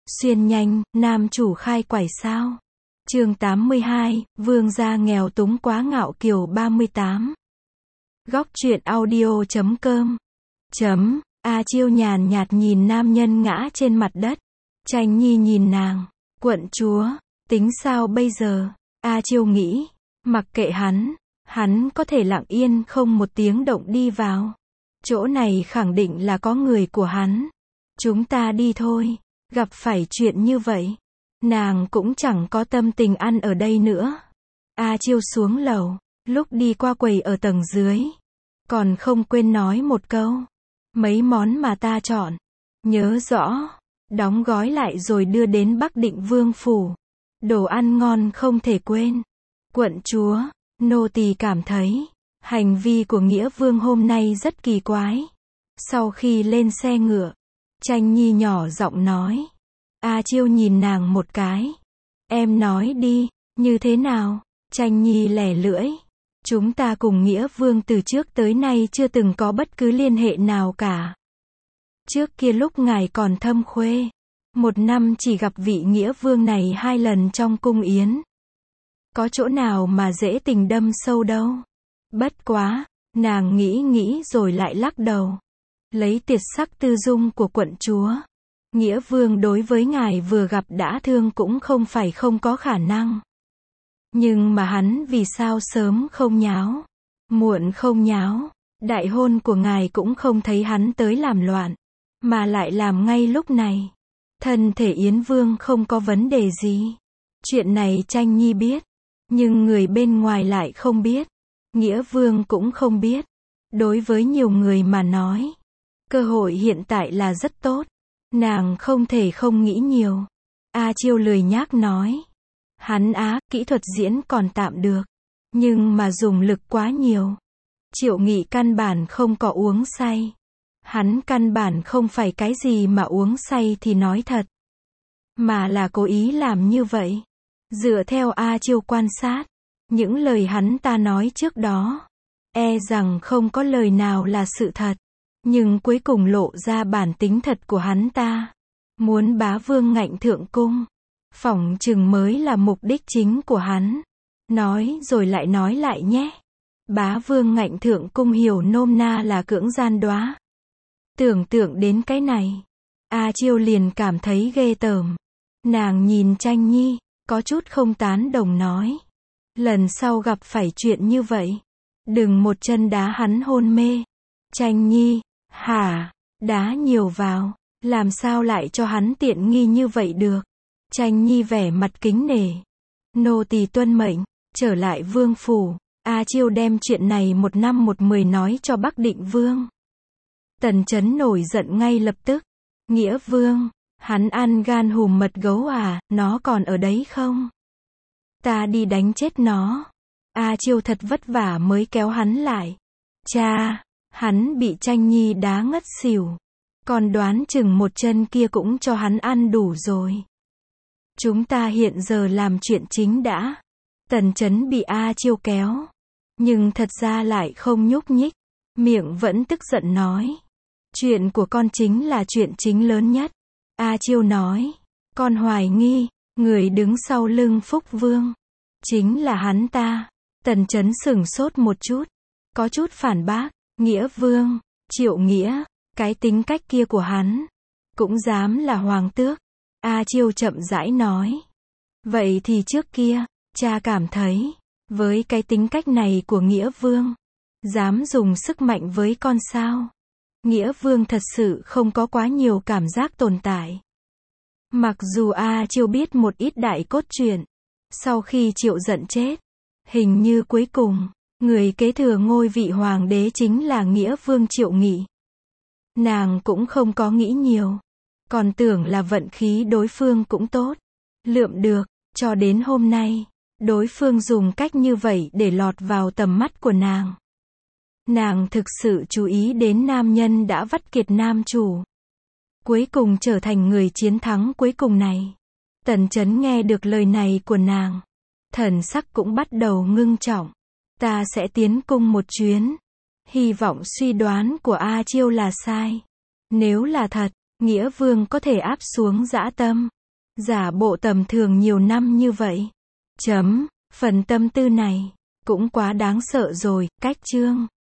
Xuyên nhanh, nam chủ khai quải sao? Chương 82, vương gia nghèo túng quá ngạo kiều 38. Góc truyện audio.com. A Chiêu nhàn nhạt nhìn nam nhân ngã trên mặt đất. Tranh Nhi nhìn nàng, quận chúa, tính sao bây giờ? A Chiêu nghĩ, mặc kệ hắn có thể lặng yên không một tiếng động đi vào. Chỗ này khẳng định là có người của hắn. Chúng ta đi thôi, gặp phải chuyện như vậy, nàng cũng chẳng có tâm tình ăn ở đây nữa. A Chiêu xuống lầu, lúc đi qua quầy ở tầng dưới, còn không quên nói một câu. Mấy món mà ta chọn, nhớ rõ, đóng gói lại rồi đưa đến Bắc Định Vương phủ. Đồ ăn ngon không thể quên. Quận chúa, nô tỳ cảm thấy, hành vi của Nghĩa Vương hôm nay rất kỳ quái. Sau khi lên xe ngựa, Tranh Nhi nhỏ giọng nói. A Chiêu nhìn nàng một cái. Em nói đi, như thế nào? Tranh Nhi lẻ lưỡi. Chúng ta cùng Nghĩa Vương từ trước tới nay chưa từng có bất cứ liên hệ nào cả. Trước kia lúc ngài còn thâm khuê, một năm chỉ gặp vị Nghĩa Vương này 2 lần trong cung yến. Có chỗ nào mà dễ tình đâm sâu đâu. Bất quá, nàng nghĩ rồi lại lắc đầu. Lấy tiệt sắc tư dung của quận chúa, Nghĩa Vương đối với ngài vừa gặp đã thương cũng không phải không có khả năng. Nhưng mà hắn vì sao sớm không nháo, muộn không nháo, đại hôn của ngài cũng không thấy hắn tới làm loạn, mà lại làm ngay lúc này. Thân thể Yến Vương không có vấn đề gì. Chuyện này Tranh Nhi biết, nhưng người bên ngoài lại không biết. Nghĩa Vương cũng không biết. Đối với nhiều người mà nói, cơ hội hiện tại là rất tốt. Nàng không thể không nghĩ nhiều. A Chiêu lười nhác nói. Hắn kỹ thuật diễn còn tạm được, nhưng mà dùng lực quá nhiều. Triệu Nghị căn bản không có uống say. Hắn căn bản không phải cái gì mà uống say thì nói thật, mà là cố ý làm như vậy. Dựa theo A Chiêu quan sát, những lời hắn ta nói trước đó, e rằng không có lời nào là sự thật. Nhưng cuối cùng lộ ra bản tính thật của hắn ta. Muốn bá vương ngạnh thượng cung, phỏng chừng mới là mục đích chính của hắn. Nói rồi lại nói lại nhé. Bá vương ngạnh thượng cung hiểu nôm na là cưỡng gian đoá. Tưởng tượng đến cái này, A Chiêu liền cảm thấy ghê tởm. Nàng nhìn Tranh Nhi, có chút không tán đồng nói. Lần sau gặp phải chuyện như vậy, đừng một chân đá hắn hôn mê. Tranh Nhi, hả? Đá nhiều vào, làm sao lại cho hắn tiện nghi như vậy được? Tranh Nhi vẻ mặt kính nể. Nô tỳ tuân mệnh, trở lại vương phủ. A Chiêu đem chuyện này 1 năm 1 10 nói cho Bắc Định Vương. Tần Chấn nổi giận ngay lập tức. Nghĩa Vương, hắn ăn gan hùm mật gấu nó còn ở đấy không? Ta đi đánh chết nó. A Chiêu thật vất vả mới kéo hắn lại. Cha, hắn bị Tranh Nhi đá ngất xỉu. Còn đoán chừng một chân kia cũng cho hắn ăn đủ rồi. Chúng ta hiện giờ làm chuyện chính đã. Tần Chấn bị A Chiêu kéo, nhưng thật ra lại không nhúc nhích, miệng vẫn tức giận nói. Chuyện của con chính là chuyện chính lớn nhất. A Chiêu nói, con hoài nghi, người đứng sau lưng Phúc Vương, chính là hắn ta. Tần Chấn sửng sốt một chút, có chút phản bác, Nghĩa Vương, Triệu Nghĩa, cái tính cách kia của hắn, cũng dám là hoàng tước. A Chiêu chậm rãi nói, vậy thì trước kia, cha cảm thấy, với cái tính cách này của Nghĩa Vương, dám dùng sức mạnh với con sao? Nghĩa Vương thật sự không có quá nhiều cảm giác tồn tại. Mặc dù A Chiêu biết một ít đại cốt truyện, sau khi Triệu Giận chết, hình như cuối cùng, người kế thừa ngôi vị hoàng đế chính là Nghĩa Vương Triệu Nghị. Nàng cũng không có nghĩ nhiều, còn tưởng là vận khí đối phương cũng tốt, lượm được, cho đến hôm nay, đối phương dùng cách như vậy để lọt vào tầm mắt của nàng. Nàng thực sự chú ý đến nam nhân đã vắt kiệt nam chủ, cuối cùng trở thành người chiến thắng cuối cùng này. Tần Chấn nghe được lời này của nàng, thần sắc cũng bắt đầu ngưng trọng. Ta sẽ tiến cung một chuyến. Hy vọng suy đoán của A Chiêu là sai. Nếu là thật, Nghĩa Vương có thể áp xuống dã tâm, giả bộ tầm thường nhiều năm như vậy. Phần tâm tư này cũng quá đáng sợ rồi, cách chương.